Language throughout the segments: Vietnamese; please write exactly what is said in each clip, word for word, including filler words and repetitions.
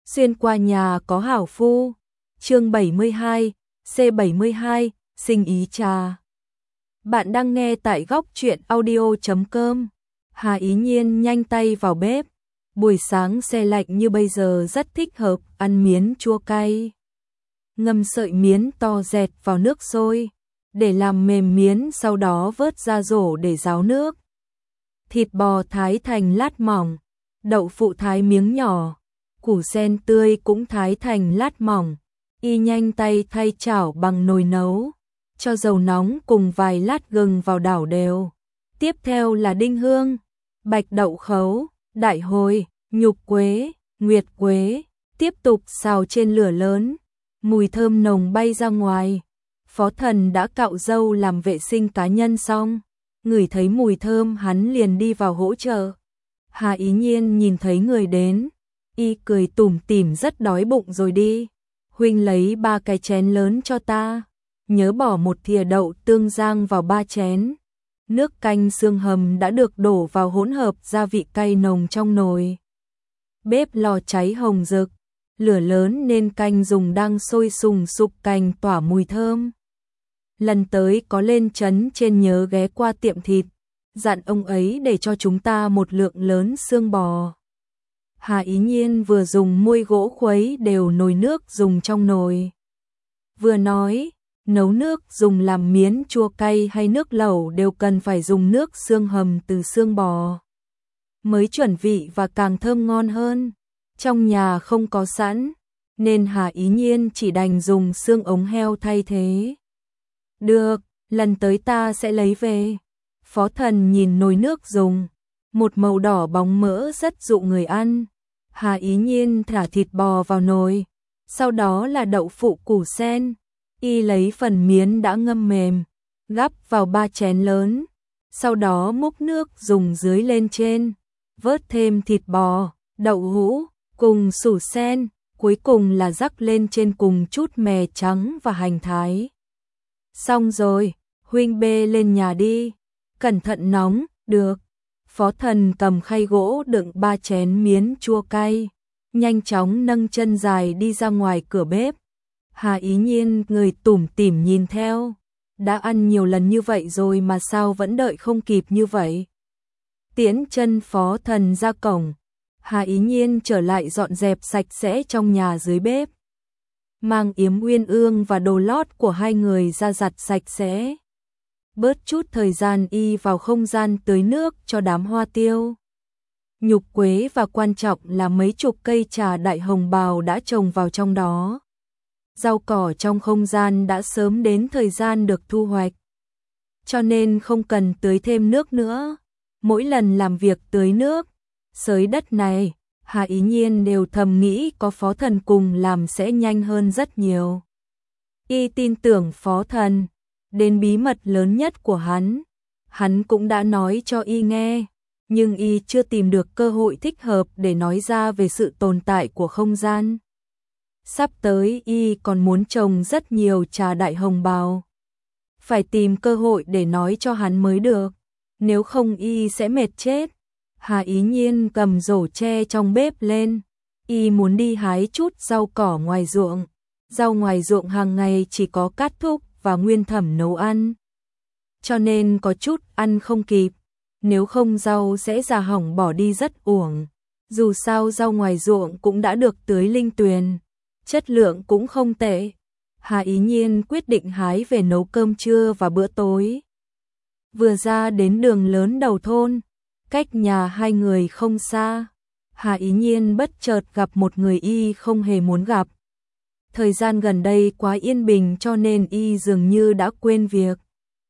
Xuyên qua nhà có hảo phu. Chương bảy mươi hai, C bảy mươi hai, sinh ý trà. Bạn đang nghe tại góc truyện audio chấm com. Hà Ý Nhiên nhanh tay vào bếp. Buổi sáng se lạnh như bây giờ rất thích hợp ăn miến chua cay. Ngâm sợi miến to dẹt vào nước sôi, để làm mềm miến, sau đó vớt ra rổ để ráo nước. Thịt bò thái thành lát mỏng, đậu phụ thái miếng nhỏ, củ sen tươi cũng thái thành lát mỏng. Y nhanh tay thay chảo bằng nồi nấu, cho dầu nóng cùng vài lát gừng vào đảo đều. Tiếp theo là đinh hương, bạch đậu khấu, đại hồi, nhục quế, nguyệt quế. Tiếp tục xào trên lửa lớn, mùi thơm nồng bay ra ngoài. Phó Thần đã cạo râu làm vệ sinh cá nhân xong, ngửi thấy mùi thơm hắn liền đi vào hỗ trợ. Hà Ý Nhiên nhìn thấy người đến, y cười tủm tỉm, rất đói bụng rồi đi. Huynh lấy ba cái chén lớn cho ta, nhớ bỏ một thìa đậu tương rang vào ba chén. Nước canh xương hầm đã được đổ vào hỗn hợp gia vị cay nồng trong nồi. Bếp lò cháy hồng rực, lửa lớn nên canh dùng đang sôi sùng sục, canh tỏa mùi thơm. Lần tới có lên trấn trên nhớ ghé qua tiệm thịt, dặn ông ấy để cho chúng ta một lượng lớn xương bò. Hà Ý Nhiên vừa dùng muôi gỗ khuấy đều nồi nước dùng trong nồi. Vừa nói, nấu nước dùng làm miến chua cay hay nước lẩu đều cần phải dùng nước xương hầm từ xương bò, mới chuẩn vị và càng thơm ngon hơn. Trong nhà không có sẵn, nên Hà Ý Nhiên chỉ đành dùng xương ống heo thay thế. Được, lần tới ta sẽ lấy về. Phó Thần nhìn nồi nước dùng, một màu đỏ bóng mỡ rất dụ người ăn. Hà Ý Nhiên thả thịt bò vào nồi, sau đó là đậu phụ củ sen. Y lấy phần miến đã ngâm mềm, gắp vào ba chén lớn, sau đó múc nước dùng dưới lên trên, vớt thêm thịt bò, đậu hũ cùng sủ sen, cuối cùng là rắc lên trên cùng chút mè trắng và hành thái. Xong rồi, huynh bê lên nhà đi, cẩn thận nóng. Được. Phó Thần cầm khay gỗ đựng ba chén miến chua cay, nhanh chóng nâng chân dài đi ra ngoài cửa bếp. Hà Ý Nhiên người tủm tỉm nhìn theo, đã ăn nhiều lần như vậy rồi mà sao vẫn đợi không kịp như vậy. Tiễn chân Phó Thần ra cổng, Hà Ý Nhiên trở lại dọn dẹp sạch sẽ trong nhà dưới bếp, mang yếm uyên ương và đồ lót của hai người ra giặt sạch sẽ. Bớt chút thời gian y vào không gian tưới nước cho đám hoa tiêu, nhục quế và quan trọng là mấy chục cây trà đại hồng bào đã trồng vào trong đó. Rau cỏ trong không gian đã sớm đến thời gian được thu hoạch, cho nên không cần tưới thêm nước nữa. Mỗi lần làm việc tưới nước, xới đất này, Hà Ý Nhiên đều thầm nghĩ có Phó Thần cùng làm sẽ nhanh hơn rất nhiều. Y tin tưởng Phó Thần, đến bí mật lớn nhất của hắn, hắn cũng đã nói cho y nghe, nhưng y chưa tìm được cơ hội thích hợp để nói ra về sự tồn tại của không gian. Sắp tới y còn muốn trồng rất nhiều trà đại hồng bào, phải tìm cơ hội để nói cho hắn mới được, nếu không y sẽ mệt chết. Hà Ý Nhiên cầm rổ tre trong bếp lên, y muốn đi hái chút rau cỏ ngoài ruộng. Rau ngoài ruộng hàng ngày chỉ có Cát Thúc và Nguyên Thẩm nấu ăn, cho nên có chút ăn không kịp, nếu không rau sẽ già hỏng bỏ đi rất uổng. Dù sao rau ngoài ruộng cũng đã được tưới linh tuyền, chất lượng cũng không tệ. Hà Ý Nhiên quyết định hái về nấu cơm trưa và bữa tối. Vừa ra đến đường lớn đầu thôn, cách nhà hai người không xa, Hà Ý Nhiên bất chợt gặp một người y không hề muốn gặp. Thời gian gần đây quá yên bình cho nên y dường như đã quên việc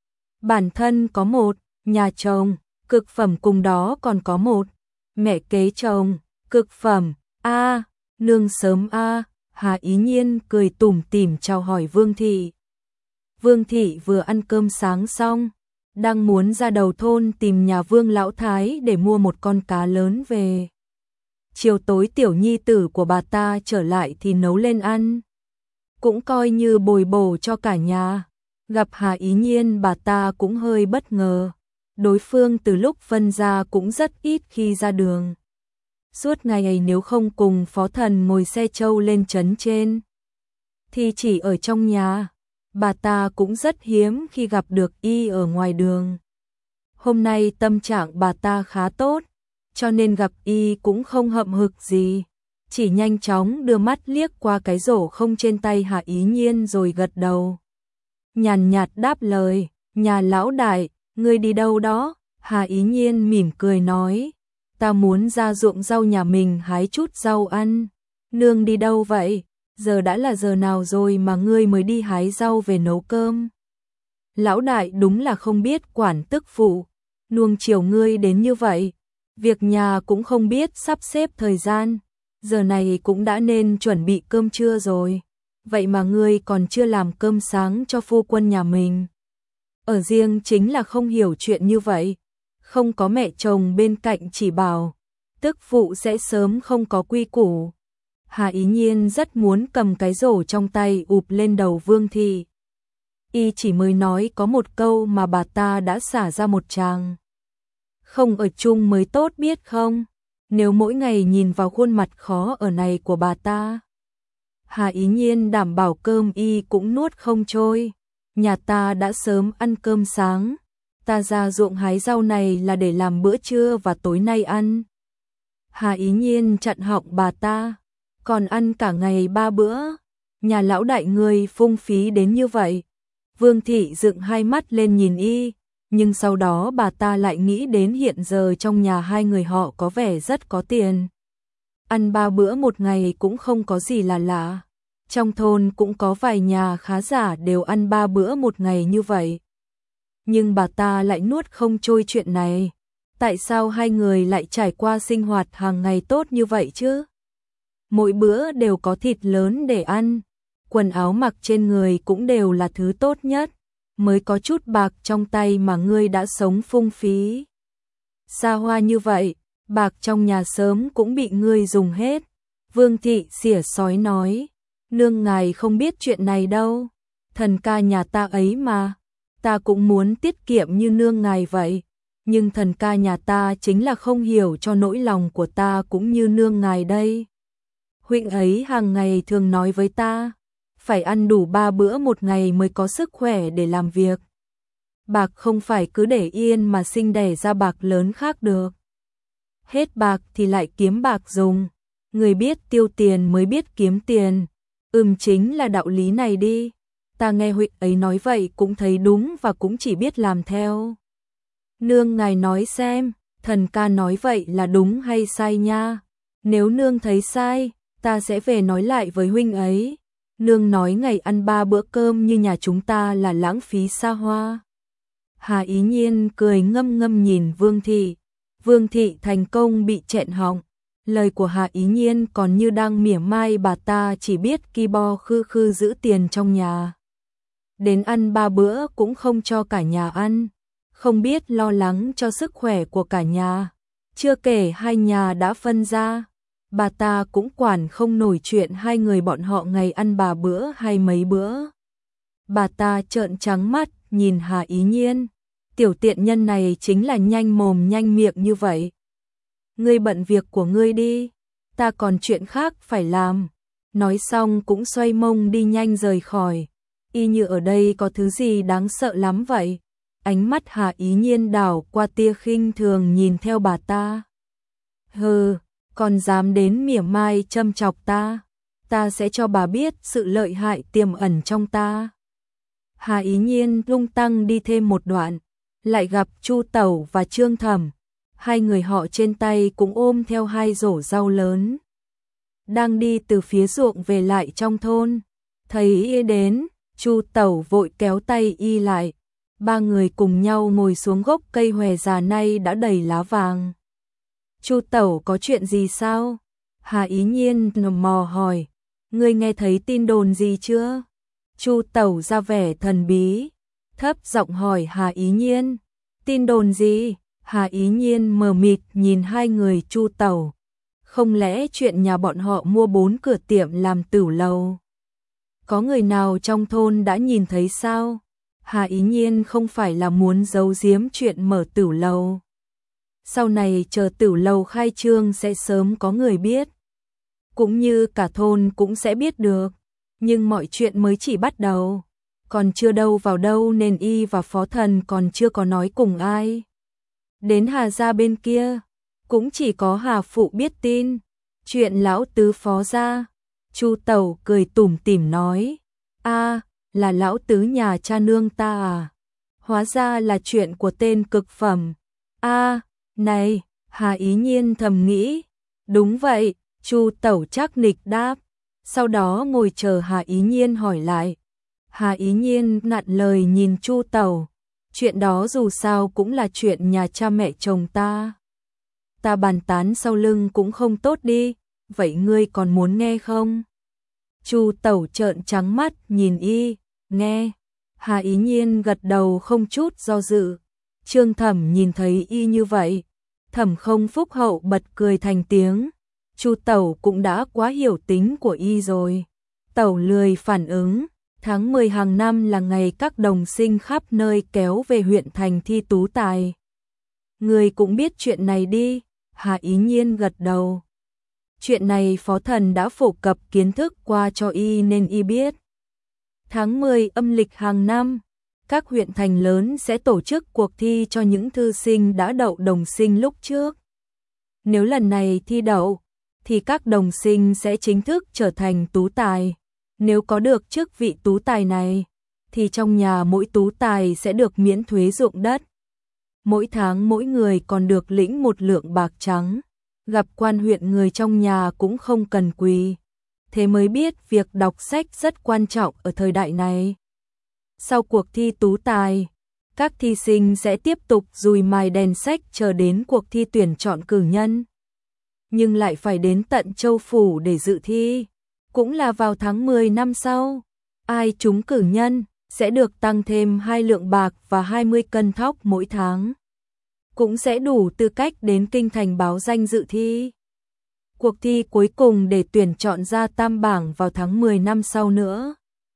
bản thân có một nhà chồng cực phẩm, cùng đó còn có một mẹ kế chồng cực phẩm. A, à, nương sớm a. À. Hà Ý Nhiên cười tủm tỉm chào hỏi Vương Thị. Vương Thị vừa ăn cơm sáng xong, đang muốn ra đầu thôn tìm nhà Vương Lão Thái để mua một con cá lớn về. Chiều tối tiểu nhi tử của bà ta trở lại thì nấu lên ăn, cũng coi như bồi bổ cho cả nhà. Gặp Hà Ý Nhiên bà ta cũng hơi bất ngờ, đối phương từ lúc phân ra cũng rất ít khi ra đường. Suốt ngày ấy nếu không cùng phó thần ngồi xe trâu lên trấn trên, thì chỉ ở trong nhà. Bà ta cũng rất hiếm khi gặp được y ở ngoài đường. Hôm nay tâm trạng bà ta khá tốt, cho nên gặp y cũng không hậm hực gì. Chỉ nhanh chóng đưa mắt liếc qua cái rổ không trên tay Hạ Ý Nhiên rồi gật đầu. Nhàn nhạt đáp lời, nhà lão đại, ngươi đi đâu đó? Hạ Ý Nhiên mỉm cười nói, ta muốn ra ruộng rau nhà mình hái chút rau ăn. Nương đi đâu vậy? Giờ đã là giờ nào rồi mà ngươi mới đi hái rau về nấu cơm? Lão đại đúng là không biết quản tức phụ, nuông chiều ngươi đến như vậy. Việc nhà cũng không biết sắp xếp thời gian, giờ này cũng đã nên chuẩn bị cơm trưa rồi. Vậy mà ngươi còn chưa làm cơm sáng cho phu quân nhà mình. Ở riêng chính là không hiểu chuyện như vậy. Không có mẹ chồng bên cạnh chỉ bảo, tức phụ sẽ sớm không có quy củ. Hạ Ý Nhiên rất muốn cầm cái rổ trong tay ụp lên đầu Vương Thị. Y chỉ mới nói có một câu mà bà ta đã xả ra một tràng. Không ở chung mới tốt biết không? Nếu mỗi ngày nhìn vào khuôn mặt khó ở này của bà ta, Hạ Ý Nhiên đảm bảo cơm y cũng nuốt không trôi. Nhà ta đã sớm ăn cơm sáng, ta ra ruộng hái rau này là để làm bữa trưa và tối nay ăn. Hạ Ý Nhiên chặn họng bà ta, còn ăn cả ngày ba bữa, nhà lão đại người phung phí đến như vậy. Vương Thị dựng hai mắt lên nhìn y, nhưng sau đó bà ta lại nghĩ đến hiện giờ trong nhà hai người họ có vẻ rất có tiền. Ăn ba bữa một ngày cũng không có gì là lạ. Trong thôn cũng có vài nhà khá giả đều ăn ba bữa một ngày như vậy. Nhưng bà ta lại nuốt không trôi chuyện này. Tại sao hai người lại trải qua sinh hoạt hàng ngày tốt như vậy chứ? Mỗi bữa đều có thịt lớn để ăn, quần áo mặc trên người cũng đều là thứ tốt nhất, mới có chút bạc trong tay mà ngươi đã sống phung phí xa hoa như vậy, bạc trong nhà sớm cũng bị ngươi dùng hết. Vương Thị xỉa sói nói, nương ngài không biết chuyện này đâu, thần ca nhà ta ấy mà, ta cũng muốn tiết kiệm như nương ngài vậy, nhưng thần ca nhà ta chính là không hiểu cho nỗi lòng của ta cũng như nương ngài đây. Huynh ấy hàng ngày thường nói với ta, phải ăn đủ ba bữa một ngày mới có sức khỏe để làm việc. Bạc không phải cứ để yên mà sinh đẻ ra bạc lớn khác được. Hết bạc thì lại kiếm bạc dùng, người biết tiêu tiền mới biết kiếm tiền. Ừm, chính là đạo lý này đi. Ta nghe huynh ấy nói vậy cũng thấy đúng và cũng chỉ biết làm theo. Nương ngài nói xem, thần ca nói vậy là đúng hay sai nha? Nếu nương thấy sai, ta sẽ về nói lại với huynh ấy. Nương nói ngày ăn ba bữa cơm như nhà chúng ta là lãng phí xa hoa. Hạ Ý Nhiên cười ngâm ngâm nhìn Vương Thị. Vương Thị thành công bị chẹn họng. Lời của Hạ Ý Nhiên còn như đang mỉa mai bà ta chỉ biết ki bo khư khư giữ tiền trong nhà. Đến ăn ba bữa cũng không cho cả nhà ăn. Không biết lo lắng cho sức khỏe của cả nhà. Chưa kể hai nhà đã phân ra. Bà ta cũng quản không nổi chuyện hai người bọn họ ngày ăn ba bữa hay mấy bữa. Bà ta trợn trắng mắt nhìn Hạ Ý Nhiên. Tiểu tiện nhân này chính là nhanh mồm nhanh miệng như vậy. Ngươi bận việc của ngươi đi, ta còn chuyện khác phải làm. Nói xong cũng xoay mông đi nhanh rời khỏi. Y như ở đây có thứ gì đáng sợ lắm vậy. Ánh mắt Hạ Ý Nhiên đảo qua tia khinh thường nhìn theo bà ta. Hừ, còn dám đến mỉa mai châm chọc ta, ta sẽ cho bà biết sự lợi hại tiềm ẩn trong ta. Hạ Ý Nhiên lung tăng đi thêm một đoạn, lại gặp Chu Tẩu và Trương Thẩm. Hai người họ trên tay cũng ôm theo hai rổ rau lớn. Đang đi từ phía ruộng về lại trong thôn. Thấy y đến, Chu Tẩu vội kéo tay y lại. Ba người cùng nhau ngồi xuống gốc cây hòe già nay đã đầy lá vàng. Chu Tẩu có chuyện gì sao? Hạ Ý Nhiên mò hỏi. Ngươi nghe thấy tin đồn gì chưa? Chu Tẩu ra vẻ thần bí, thấp giọng hỏi Hạ Ý Nhiên. Tin đồn gì? Hạ Ý Nhiên mờ mịt nhìn hai người Chu Tẩu. Không lẽ chuyện nhà bọn họ mua bốn cửa tiệm làm tửu lầu? Có người nào trong thôn đã nhìn thấy sao? Hạ Ý Nhiên không phải là muốn giấu giếm chuyện mở tửu lầu. sau này chờ Tử lầu khai trương sẽ sớm có người biết. Cũng như cả thôn cũng sẽ biết được. Nhưng mọi chuyện mới chỉ bắt đầu. Còn chưa đâu vào đâu nên y và Phó Thần còn chưa có nói cùng ai. Đến Hà gia bên kia, cũng chỉ có Hà phụ biết tin. Chuyện lão tứ Phó gia. Chu Tẩu cười tủm tỉm nói. A, là lão tứ nhà cha nương ta à? Hóa ra là chuyện của tên cực phẩm. A, này, Hà Ý Nhiên thầm nghĩ. Đúng vậy, Chu Tẩu chắc nịch đáp. Sau đó ngồi chờ Hà Ý Nhiên hỏi lại. Hà Ý Nhiên nặn lời nhìn Chu Tẩu. Chuyện đó dù sao cũng là chuyện nhà cha mẹ chồng ta. Ta bàn tán sau lưng cũng không tốt đi. Vậy ngươi còn muốn nghe không? Chu Tẩu trợn trắng mắt nhìn y. Nghe. Hà Ý Nhiên gật đầu không chút do dự. Trương Thẩm nhìn thấy y như vậy. Thẩm không phúc hậu bật cười thành tiếng. Chu Tẩu cũng đã quá hiểu tính của y rồi. Tẩu lười phản ứng. Tháng mười hàng năm là ngày các đồng sinh khắp nơi kéo về huyện thành thi tú tài. Người cũng biết chuyện này đi. Hà Ý Nhiên gật đầu. Chuyện này Phó Thần đã phổ cập kiến thức qua cho y nên y biết. Tháng mười âm lịch hàng năm, các huyện thành lớn sẽ tổ chức cuộc thi cho những thư sinh đã đậu đồng sinh lúc trước. Nếu lần này thi đậu, thì các đồng sinh sẽ chính thức trở thành tú tài. Nếu có được chức vị tú tài này, thì trong nhà mỗi tú tài sẽ được miễn thuế ruộng đất. Mỗi tháng mỗi người còn được lĩnh một lượng bạc trắng. Gặp quan huyện người trong nhà cũng không cần quỳ. Thế mới biết việc đọc sách rất quan trọng ở thời đại này. Sau cuộc thi tú tài, các thi sinh sẽ tiếp tục dùi mài đèn sách chờ đến cuộc thi tuyển chọn cử nhân. Nhưng lại phải đến tận Châu Phủ để dự thi. Cũng là vào tháng mười năm sau. Ai trúng cử nhân sẽ được tăng thêm hai lượng bạc và hai mươi cân thóc mỗi tháng. Cũng sẽ đủ tư cách đến kinh thành báo danh dự thi. Cuộc thi cuối cùng để tuyển chọn ra tam bảng vào tháng mười năm sau nữa.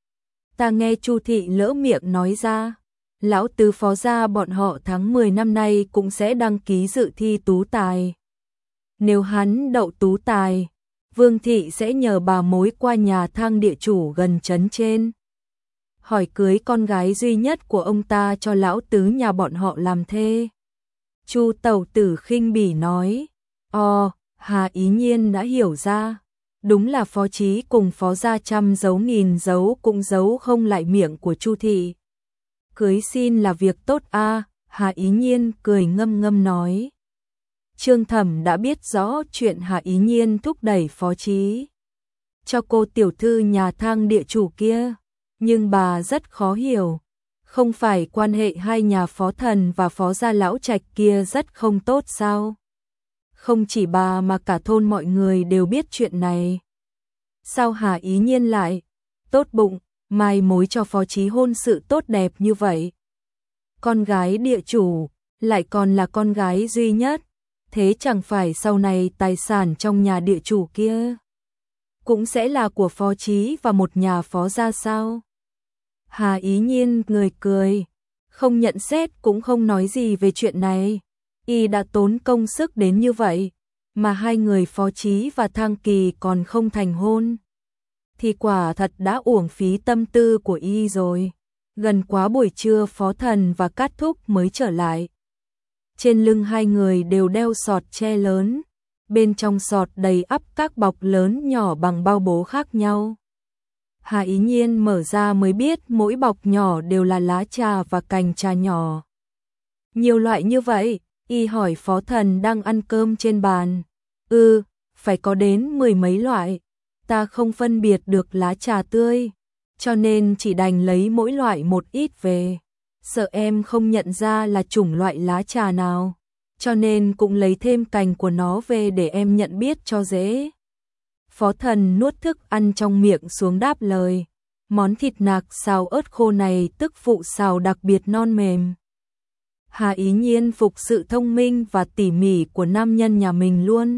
Ta nghe Chu thị lỡ miệng nói ra, lão tứ Phó gia bọn họ tháng mười năm nay cũng sẽ đăng ký dự thi tú tài. Nếu hắn đậu tú tài, Vương thị sẽ nhờ bà mối qua nhà Thang địa chủ gần trấn trên, hỏi cưới con gái duy nhất của ông ta cho lão tứ nhà bọn họ làm thê. Chu Tẩu Tử khinh bỉ nói. Ồ, Hà Ý Nhiên đã hiểu ra. Đúng là Phó Chí cùng Phó gia trăm giấu nghìn giấu cũng giấu không lại miệng của Chu thị. Cưới xin là việc tốt a, Hà Ý Nhiên cười ngâm ngâm nói. Trương Thẩm đã biết rõ chuyện Hà Ý Nhiên thúc đẩy Phó Chí cho cô tiểu thư nhà Thang địa chủ kia, nhưng bà rất khó hiểu. Không phải quan hệ hai nhà Phó Thần và Phó gia lão trạch kia rất không tốt sao? Không chỉ bà mà cả thôn mọi người đều biết chuyện này. Sao Hà Ý Nhiên lại tốt bụng mai mối cho Phó Chí hôn sự tốt đẹp như vậy? Con gái địa chủ lại còn là con gái duy nhất, thế chẳng phải sau này tài sản trong nhà địa chủ kia cũng sẽ là của Phó Chí và một nhà Phó gia sao? Hà Ý Nhiên người cười, không nhận xét cũng không nói gì về chuyện này. Y đã tốn công sức đến như vậy, mà hai người Phó Chí và Thang Kỳ còn không thành hôn. Thì quả thật đã uổng phí tâm tư của Y rồi. Gần quá buổi trưa Phó Thần và Cát Thúc mới trở lại. Trên lưng hai người đều đeo sọt tre lớn, bên trong sọt đầy ắp các bọc lớn nhỏ bằng bao bố khác nhau. Hà Ý Nhiên mở ra mới biết mỗi bọc nhỏ đều là lá trà và cành trà nhỏ. Nhiều loại như vậy, Y hỏi Phó Thần đang ăn cơm trên bàn. Ừ, phải có đến mười mấy loại. Ta không phân biệt được lá trà tươi, cho nên chỉ đành lấy mỗi loại một ít về. Sợ em không nhận ra là chủng loại lá trà nào, cho nên cũng lấy thêm cành của nó về để em nhận biết cho dễ. Phó Thần nuốt thức ăn trong miệng xuống đáp lời. Món thịt nạc xào ớt khô này tức phụ xào đặc biệt non mềm. Hà Ý Nhiên phục sự thông minh và tỉ mỉ của nam nhân nhà mình luôn.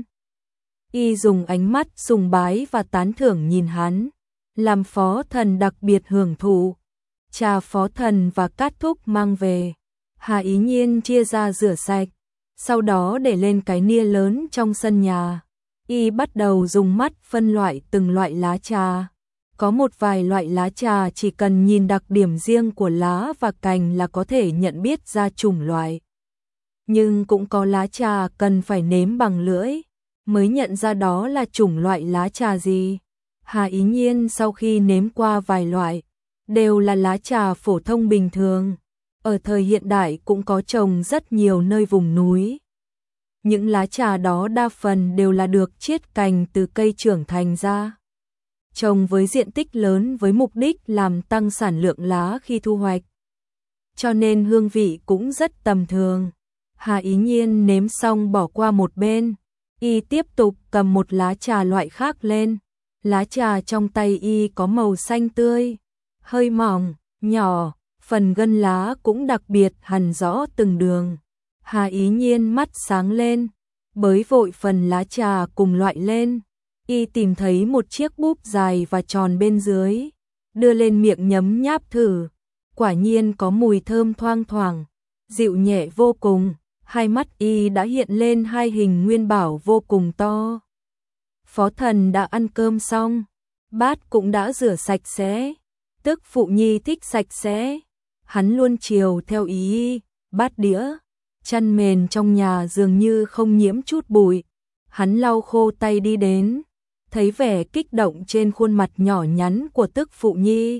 Y dùng ánh mắt sùng bái và tán thưởng nhìn hắn, làm Phó Thần đặc biệt hưởng thụ. Trà Phó Thần và Cát Thúc mang về, Hà Ý Nhiên chia ra rửa sạch, sau đó để lên cái nia lớn trong sân nhà. Y bắt đầu dùng mắt phân loại từng loại lá trà. Có một vài loại lá trà chỉ cần nhìn đặc điểm riêng của lá và cành là có thể nhận biết ra chủng loại. Nhưng cũng có lá trà cần phải nếm bằng lưỡi mới nhận ra đó là chủng loại lá trà gì. Hà Ý Nhiên sau khi nếm qua vài loại, đều là lá trà phổ thông bình thường. Ở thời hiện đại cũng có trồng rất nhiều nơi vùng núi. Những lá trà đó đa phần đều là được chiết cành từ cây trưởng thành ra, trồng với diện tích lớn với mục đích làm tăng sản lượng lá khi thu hoạch. Cho nên hương vị cũng rất tầm thường. Hà Ý Nhiên nếm xong bỏ qua một bên, y tiếp tục cầm một lá trà loại khác lên. Lá trà trong tay y có màu xanh tươi, hơi mỏng, nhỏ, phần gân lá cũng đặc biệt hằn rõ từng đường. Hà Ý Nhiên mắt sáng lên, bới vội phần lá trà cùng loại lên. Y tìm thấy một chiếc búp dài và tròn bên dưới, đưa lên miệng nhấm nháp thử. Quả nhiên có mùi thơm thoang thoảng, dịu nhẹ vô cùng. Hai mắt y đã hiện lên hai hình nguyên bảo vô cùng to. Phó Thần đã ăn cơm xong, bát cũng đã rửa sạch sẽ. Tức Phụ Nhi thích sạch sẽ, hắn luôn chiều theo ý. Bát đĩa, chăn mền trong nhà dường như không nhiễm chút bụi. Hắn lau khô tay đi đến, thấy vẻ kích động trên khuôn mặt nhỏ nhắn của Tức Phụ Nhi.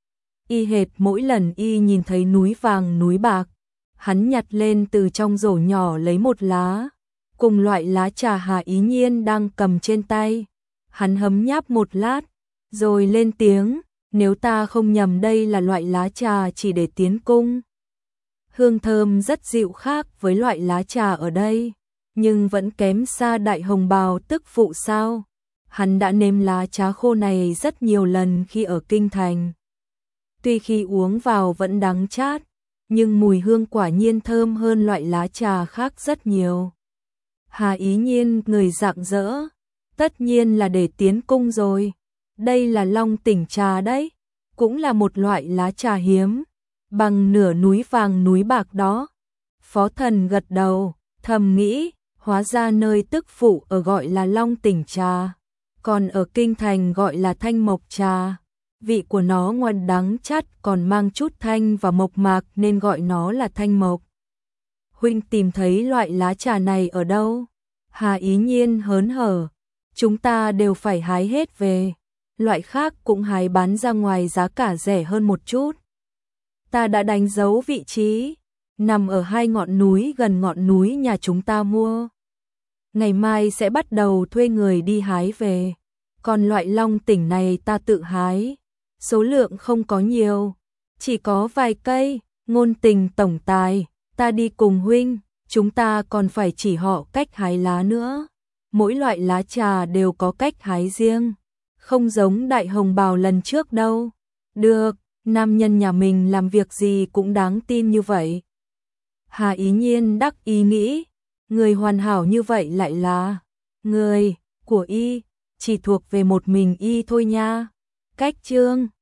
Y hệt mỗi lần y nhìn thấy núi vàng núi bạc, hắn nhặt lên từ trong rổ nhỏ lấy một lá, cùng loại lá trà Hà Ý Nhiên đang cầm trên tay. Hắn hấm nháp một lát, rồi lên tiếng, nếu ta không nhầm đây là loại lá trà chỉ để tiến cung. Hương thơm rất dịu khác với loại lá trà ở đây, nhưng vẫn kém xa Đại Hồng Bào Tức Phụ sao. Hắn đã nếm lá trà khô này rất nhiều lần khi ở Kinh Thành. Tuy khi uống vào vẫn đắng chát, nhưng mùi hương quả nhiên thơm hơn loại lá trà khác rất nhiều. Hà Ý Nhiên người rạng rỡ, tất nhiên là để tiến cung rồi. Đây là Long Tỉnh trà đấy, cũng là một loại lá trà hiếm, bằng nửa núi vàng núi bạc đó. Phó Thần gật đầu, thầm nghĩ, hóa ra nơi Tức Phụ ở gọi là Long Tỉnh trà, còn ở Kinh Thành gọi là Thanh Mộc trà. Vị của nó ngoài đắng chát còn mang chút thanh và mộc mạc nên gọi nó là Thanh Mộc. Huynh tìm thấy loại lá trà này ở đâu? Hà Ý Nhiên hớn hở, chúng ta đều phải hái hết về, loại khác cũng hái bán ra ngoài giá cả rẻ hơn một chút. Ta đã đánh dấu vị trí, nằm ở hai ngọn núi gần ngọn núi nhà chúng ta mua. Ngày mai sẽ bắt đầu thuê người đi hái về, còn loại Long Tỉnh này ta tự hái. Số lượng không có nhiều, chỉ có vài cây. Ngôn Tình tổng tài, ta đi cùng huynh, chúng ta còn phải chỉ họ cách hái lá nữa. Mỗi loại lá trà đều có cách hái riêng, không giống Đại Hồng Bào lần trước đâu. Được, nam nhân nhà mình làm việc gì cũng đáng tin như vậy. Hà Ý Nhiên đắc ý nghĩ, người hoàn hảo như vậy lại là người của y, chỉ thuộc về một mình y thôi nha. Cách chương